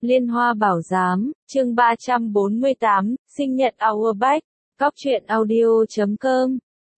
Liên Hoa Bảo Giám, chương 348, sinh nhật Auerbach, Cóc truyện audio.com.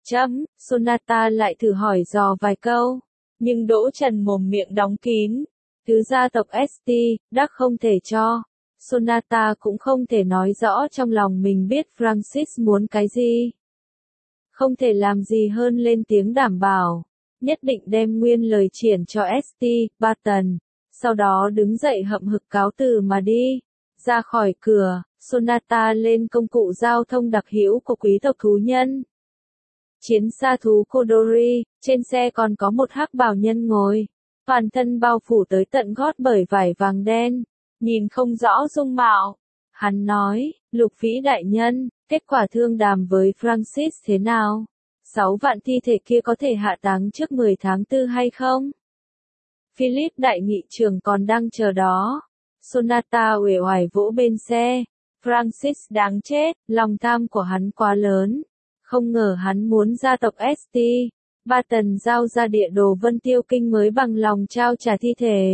Sonata lại thử hỏi dò vài câu, nhưng Đỗ Trần mồm miệng đóng kín. Thứ gia tộc St, Đắc không thể cho. Sonata cũng không thể nói rõ trong lòng mình biết Francis muốn cái gì. Không thể làm gì hơn lên tiếng đảm bảo, nhất định đem nguyên lời triển cho St. Barton. Sau đó đứng dậy hậm hực cáo từ mà đi. Ra khỏi cửa, Sonata lên công cụ giao thông đặc hữu của quý tộc thú nhân. Chiến xa thú Kodori, trên xe còn có một hắc bào nhân ngồi. Toàn thân bao phủ tới tận gót bởi vải vàng đen, nhìn không rõ dung mạo. Hắn nói, Lục Vĩ đại nhân, kết quả thương đàm với Francis thế nào? 6 vạn thi thể kia có thể hạ táng trước 10 tháng 4 hay không? Philip đại nghị trưởng còn đang chờ đó. Sonata uể oải vỗ bên xe. Francis đáng chết, lòng tham của hắn quá lớn. Không ngờ hắn muốn gia tộc St. Barton giao ra địa đồ Vân Tiêu Kinh mới bằng lòng trao trả thi thể.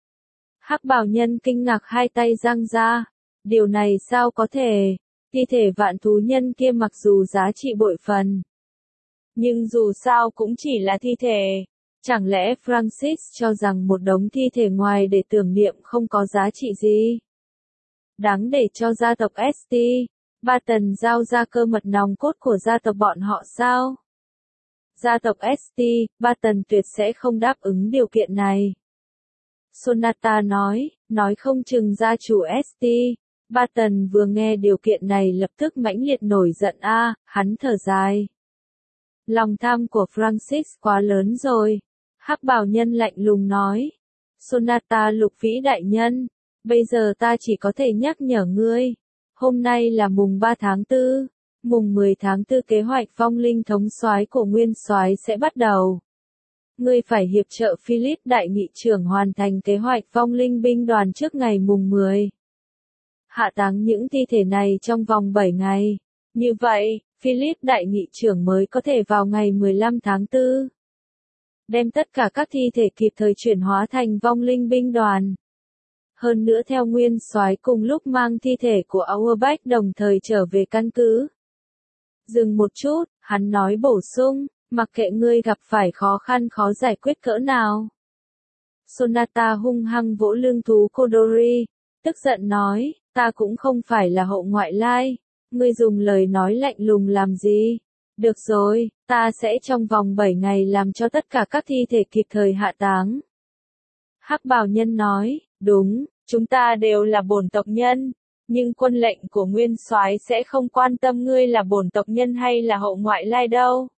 Hắc bào nhân kinh ngạc hai tay giang ra. Điều này sao có thể? Thi thể vạn thú nhân kia mặc dù giá trị bội phần, nhưng dù sao cũng chỉ là thi thể. Chẳng lẽ Francis cho rằng một đống thi thể ngoài để tưởng niệm không có giá trị gì? Đáng để cho gia tộc St. Barton giao ra cơ mật nòng cốt của gia tộc bọn họ sao? Gia tộc St. Barton tuyệt sẽ không đáp ứng điều kiện này. Sonata nói không chừng gia chủ St. Barton vừa nghe điều kiện này lập tức mãnh liệt nổi giận hắn thở dài. Lòng tham của Francis quá lớn rồi. Hắc bào nhân lạnh lùng nói. Sonata Lục Vĩ đại nhân, bây giờ ta chỉ có thể nhắc nhở ngươi. Hôm nay là mùng 3 tháng 4, mùng 10 tháng 4 kế hoạch vong linh thống soái của Nguyên soái sẽ bắt đầu. Ngươi phải hiệp trợ Philip đại nghị trưởng hoàn thành kế hoạch vong linh binh đoàn trước ngày mùng 10. Hạ táng những thi thể này trong vòng 7 ngày. Như vậy, Philip đại nghị trưởng mới có thể vào ngày 15 tháng 4. Đem tất cả các thi thể kịp thời chuyển hóa thành vong linh binh đoàn. Hơn nữa theo Nguyên soái cùng lúc mang thi thể của Auerbach đồng thời trở về căn cứ. Dừng một chút, hắn nói bổ sung, mặc kệ ngươi gặp phải khó khăn khó giải quyết cỡ nào. Sonata hung hăng vỗ lưng thú Kodori, tức giận nói, ta cũng không phải là hậu ngoại lai, ngươi dùng lời nói lạnh lùng làm gì? Được rồi, ta sẽ trong vòng 7 ngày làm cho tất cả các thi thể kịp thời hạ táng. Hắc bào nhân nói, đúng, chúng ta đều là bổn tộc nhân, nhưng quân lệnh của Nguyên soái sẽ không quan tâm ngươi là bổn tộc nhân hay là hậu ngoại lai đâu.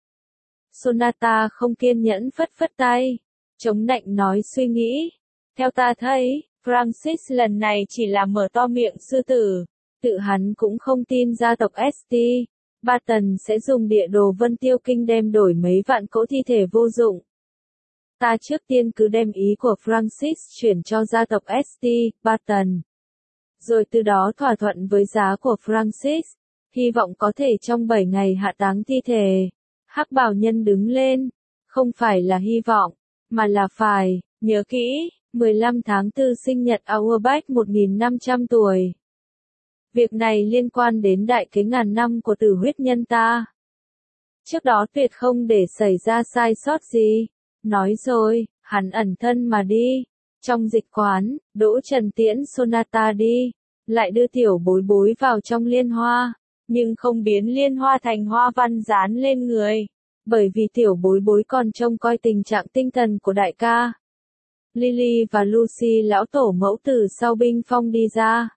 Sonata không kiên nhẫn phất phất tay, chống nạnh nói suy nghĩ. Theo ta thấy, Francis lần này chỉ là mở to miệng sư tử. Tự hắn cũng không tin gia tộc St. Barton sẽ dùng địa đồ Vân Tiêu Kinh đem đổi mấy vạn cỗ thi thể vô dụng. Ta trước tiên cứ đem ý của Francis chuyển cho gia tộc St. Barton. Rồi từ đó thỏa thuận với giá của Francis, hy vọng có thể trong 7 ngày hạ táng thi thể. Hắc bào nhân đứng lên, không phải là hy vọng, mà là phải, nhớ kỹ, 15 tháng 4 sinh nhật Auerbach 1500 tuổi. Việc này liên quan đến đại kế ngàn năm của tử huyết nhân ta. Trước đó tuyệt không để xảy ra sai sót gì. Nói rồi, hắn ẩn thân mà đi. Trong dịch quán, Đỗ Trần tiễn Sonata đi, lại đưa tiểu bối bối vào trong liên hoa, nhưng không biến liên hoa thành hoa văn dán lên người, bởi vì tiểu bối bối còn trông coi tình trạng tinh thần của đại ca. Lily và Lucy lão tổ mẫu từ sau binh phong đi ra.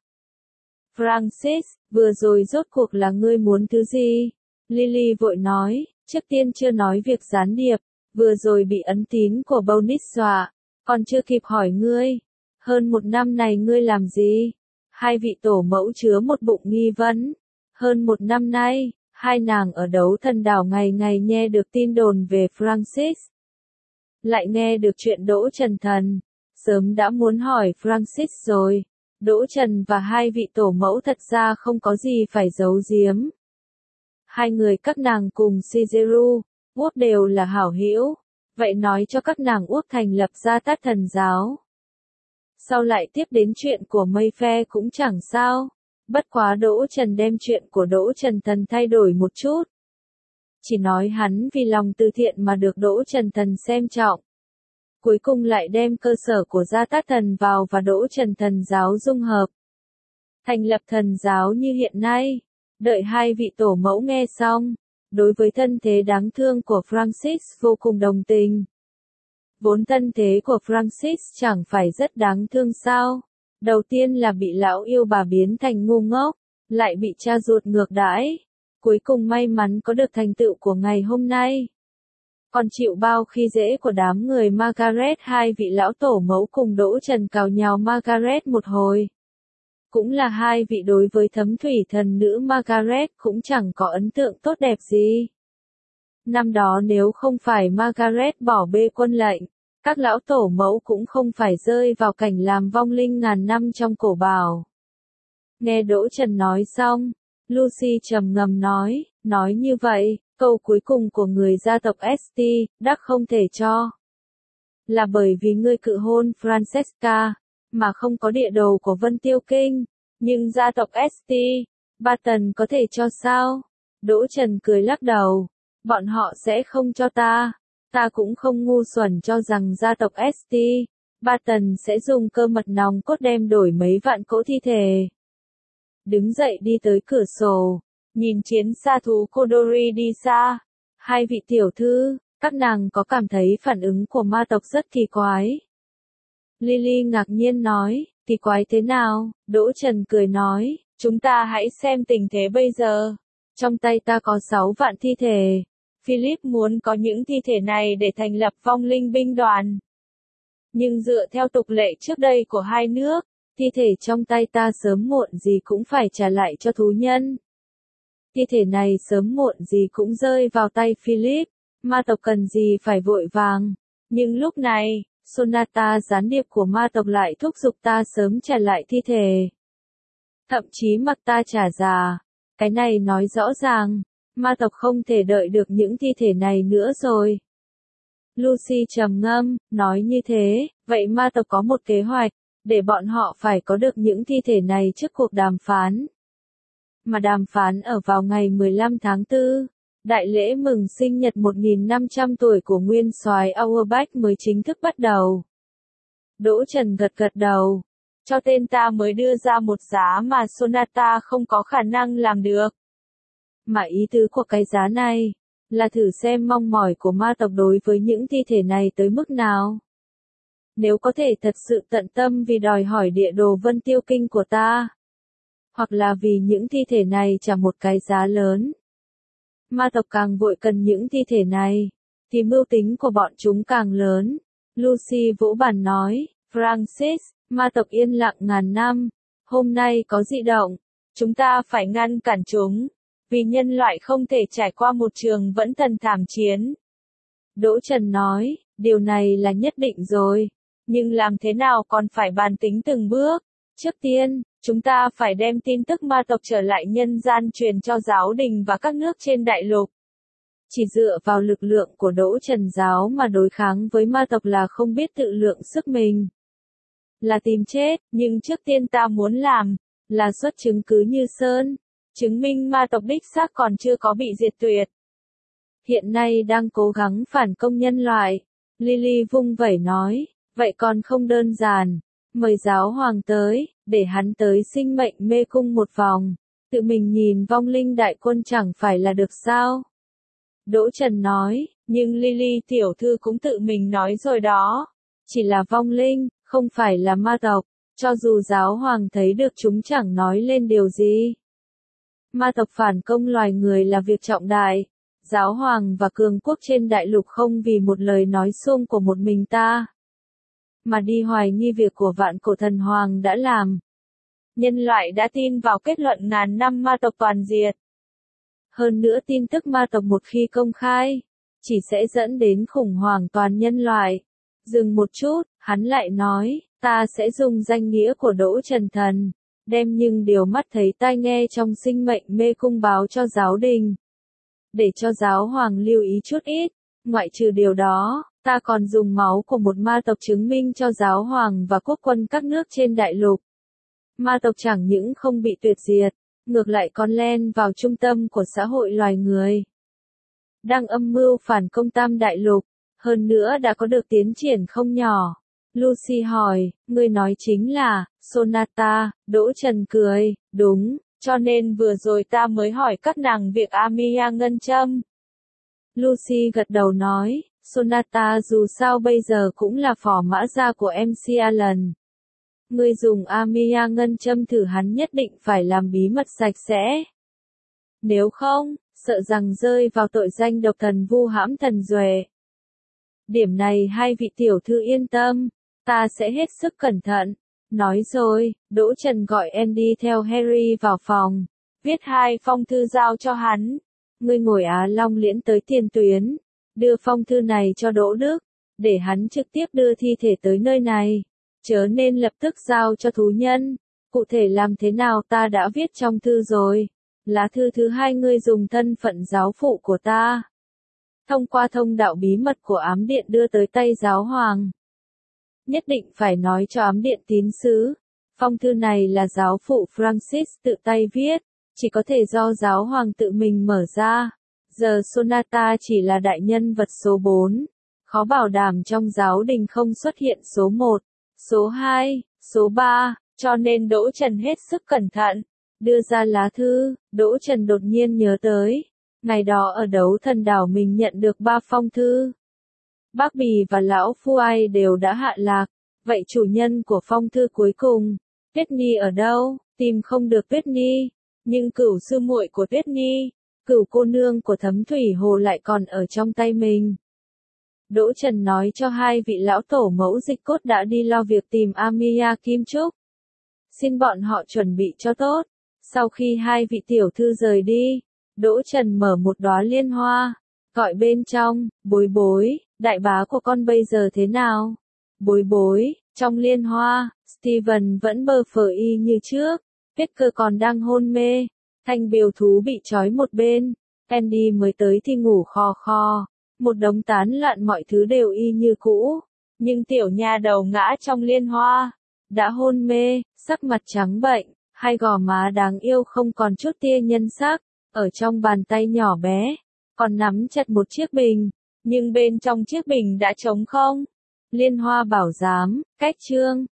Francis, vừa rồi rốt cuộc là ngươi muốn thứ gì? Lily vội nói, trước tiên chưa nói việc gián điệp, vừa rồi bị ấn tín của Bonus dọa, còn chưa kịp hỏi ngươi. Hơn 1 năm này ngươi làm gì? Hai vị tổ mẫu chứa một bụng nghi vấn. Hơn 1 năm nay, hai nàng ở Đấu Thần Đảo ngày ngày nghe được tin đồn về Francis. Lại nghe được chuyện Đỗ Trần Thần. Sớm đã muốn hỏi Francis rồi. Đỗ Trần và hai vị tổ mẫu thật ra không có gì phải giấu giếm. Hai người các nàng cùng Shigeru, Út đều là hảo hữu, vậy nói cho các nàng Út thành lập ra Tát Thần giáo. Sau lại tiếp đến chuyện của Mayfair cũng chẳng sao. Bất quá Đỗ Trần đem chuyện của Đỗ Trần Thần thay đổi một chút. Chỉ nói hắn vì lòng từ thiện mà được Đỗ Trần Thần xem trọng. Cuối cùng lại đem cơ sở của Gia Tát Thần vào và Đỗ Trần Thần giáo dung hợp. Thành lập thần giáo như hiện nay. Đợi hai vị tổ mẫu nghe xong, đối với thân thế đáng thương của Francis vô cùng đồng tình. Vốn thân thế của Francis chẳng phải rất đáng thương sao. Đầu tiên là bị lão yêu bà biến thành ngu ngốc, lại bị cha ruột ngược đãi. Cuối cùng may mắn có được thành tựu của ngày hôm nay. Còn chịu bao khi dễ của đám người Margaret, hai vị lão tổ mẫu cùng Đỗ Trần cào nhào Margaret một hồi. Cũng là hai vị đối với thấm thủy thần nữ Margaret cũng chẳng có ấn tượng tốt đẹp gì. Năm đó nếu không phải Margaret bỏ bê quân lệnh, các lão tổ mẫu cũng không phải rơi vào cảnh làm vong linh ngàn năm trong cổ bảo. Nghe Đỗ Trần nói xong, Lucy trầm ngâm nói như vậy, câu cuối cùng của người gia tộc St. Đắc không thể cho. Là bởi vì ngươi cự hôn Francesca, mà không có địa đồ của Vân Tiêu Kinh, nhưng gia tộc St. Barton có thể cho sao? Đỗ Trần cười lắc đầu, bọn họ sẽ không cho ta cũng không ngu xuẩn cho rằng gia tộc St. Barton sẽ dùng cơ mật nòng cốt đem đổi mấy vạn cỗ thi thể. Đứng dậy đi tới cửa sổ, nhìn chiến xa thú Kodori đi xa. Hai vị tiểu thư, các nàng có cảm thấy phản ứng của ma tộc rất kỳ quái. Lily ngạc nhiên nói, kỳ quái thế nào? Đỗ Trần cười nói, chúng ta hãy xem tình thế bây giờ. Trong tay ta có 6 vạn thi thể. Philip muốn có những thi thể này để thành lập vong linh binh đoàn. Nhưng dựa theo tục lệ trước đây của hai nước, thi thể trong tay ta sớm muộn gì cũng phải trả lại cho thú nhân. Thi thể này sớm muộn gì cũng rơi vào tay Philip, ma tộc cần gì phải vội vàng. Nhưng lúc này, Sonata gián điệp của ma tộc lại thúc giục ta sớm trả lại thi thể. Thậm chí mặc ta trả giá. Cái này nói rõ ràng, ma tộc không thể đợi được những thi thể này nữa rồi. Lucy trầm ngâm, nói như thế, vậy ma tộc có một kế hoạch, để bọn họ phải có được những thi thể này trước cuộc đàm phán. Mà đàm phán ở vào ngày 15 tháng 4, đại lễ mừng sinh nhật 1500 tuổi của nguyên soái Auerbach mới chính thức bắt đầu. Đỗ Trần gật gật đầu, cho tên ta mới đưa ra một giá mà Sonata không có khả năng làm được. Mà ý tứ của cái giá này, là thử xem mong mỏi của ma tộc đối với những thi thể này tới mức nào. Nếu có thể thật sự tận tâm vì đòi hỏi địa đồ Vân Tiêu Kinh của ta, hoặc là vì những thi thể này trả một cái giá lớn. Ma tộc càng vội cần những thi thể này, thì mưu tính của bọn chúng càng lớn. Lucy vỗ bàn nói, Francis, ma tộc yên lặng ngàn năm, hôm nay có dị động, chúng ta phải ngăn cản chúng, vì nhân loại không thể trải qua một trường vẫn thần thảm chiến. Đỗ Trần nói, điều này là nhất định rồi, nhưng làm thế nào còn phải bàn tính từng bước. Trước tiên, chúng ta phải đem tin tức ma tộc trở lại nhân gian truyền cho giáo đình và các nước trên đại lục. Chỉ dựa vào lực lượng của Đỗ Trần giáo mà đối kháng với ma tộc là không biết tự lượng sức mình. Là tìm chết, nhưng trước tiên ta muốn làm, là xuất chứng cứ như sơn, chứng minh ma tộc đích xác còn chưa có bị diệt tuyệt. Hiện nay đang cố gắng phản công nhân loại. Lily vung vẩy nói, vậy còn không đơn giản. Mời giáo hoàng tới, để hắn tới sinh mệnh mê cung một vòng, tự mình nhìn vong linh đại quân chẳng phải là được sao? Đỗ Trần nói, nhưng Lily tiểu thư cũng tự mình nói rồi đó, chỉ là vong linh, không phải là ma tộc, cho dù giáo hoàng thấy được chúng chẳng nói lên điều gì. Ma tộc phản công loài người là việc trọng đại, giáo hoàng và cường quốc trên đại lục không vì một lời nói suông của một mình ta, mà đi hoài nghi việc của vạn cổ thần hoàng đã làm. Nhân loại đã tin vào kết luận ngàn năm ma tộc toàn diệt. Hơn nữa tin tức ma tộc một khi công khai, chỉ sẽ dẫn đến khủng hoảng toàn nhân loại. Dừng một chút, hắn lại nói, ta sẽ dùng danh nghĩa của Đỗ Trần Thần, đem những điều mắt thấy tai nghe trong sinh mệnh mê cung báo cho giáo đình. Để cho giáo hoàng lưu ý chút ít, ngoại trừ điều đó, Ta còn dùng máu của một ma tộc chứng minh cho giáo hoàng và quốc quân các nước trên đại lục. Ma tộc chẳng những không bị tuyệt diệt, ngược lại còn len vào trung tâm của xã hội loài người. Đang âm mưu phản công Tam Đại Lục, hơn nữa đã có được tiến triển không nhỏ. Lucy hỏi, ngươi nói chính là, Sonata, Đỗ Trần cười, đúng, cho nên vừa rồi ta mới hỏi các nàng việc Amiya ngân châm. Lucy gật đầu nói, Sonata dù sao bây giờ cũng là phò mã gia của MC Alan. Ngươi dùng Amiya ngân châm thử hắn nhất định phải làm bí mật sạch sẽ. Nếu không, sợ rằng rơi vào tội danh độc thần vu hãm thần duệ. Điểm này hai vị tiểu thư yên tâm, ta sẽ hết sức cẩn thận. Nói rồi, Đỗ Trần gọi Andy theo Harry vào phòng, viết 2 phong thư giao cho hắn. Ngươi ngồi Á Long Liễn tới tiền tuyến, đưa phong thư này cho Đỗ Đức, để hắn trực tiếp đưa thi thể tới nơi này, chớ nên lập tức giao cho thú nhân. Cụ thể làm thế nào ta đã viết trong thư rồi. Lá thư thứ 2 ngươi dùng thân phận giáo phụ của ta, thông qua thông đạo bí mật của ám điện đưa tới tay giáo hoàng. Nhất định phải nói cho ám điện tín sứ, phong thư này là giáo phụ Francis tự tay viết, chỉ có thể do giáo hoàng tự mình mở ra. Giờ Sonata chỉ là đại nhân vật số 4, khó bảo đảm trong giáo đình không xuất hiện số 1, số 2, số 3, cho nên Đỗ Trần hết sức cẩn thận. Đưa ra lá thư, Đỗ Trần đột nhiên nhớ tới, ngày đó ở đấu thần đảo mình nhận được 3 phong thư. Bác Bì và Lão Phu Ai đều đã hạ lạc, vậy chủ nhân của phong thư cuối cùng, Tuyết Nhi ở đâu? Tìm không được Tuyết Nhi, nhưng cửu sư muội của Tuyết Nhi, cửu cô nương của Thấm Thủy Hồ lại còn ở trong tay mình. Đỗ Trần nói cho 2 vị lão tổ mẫu dịch cốt đã đi lo việc tìm Amiya Kim Trúc. Xin bọn họ chuẩn bị cho tốt. Sau khi 2 vị tiểu thư rời đi, Đỗ Trần mở một đóa liên hoa, gọi bên trong, Bối Bối, đại bá của con bây giờ thế nào? Bối Bối, trong liên hoa, Steven vẫn bơ phờ y như trước, Peter còn đang hôn mê, Thanh Biều Thú bị trói một bên, Andy mới tới thì ngủ khò khò, một đống tán loạn mọi thứ đều y như cũ, nhưng tiểu nha đầu ngã trong liên hoa, đã hôn mê, sắc mặt trắng bệnh. 2 gò má đáng yêu không còn chút tia nhân sắc, ở trong bàn tay nhỏ bé, còn nắm chặt một chiếc bình, nhưng bên trong chiếc bình đã trống không. Liên hoa bảo giám, cách chương,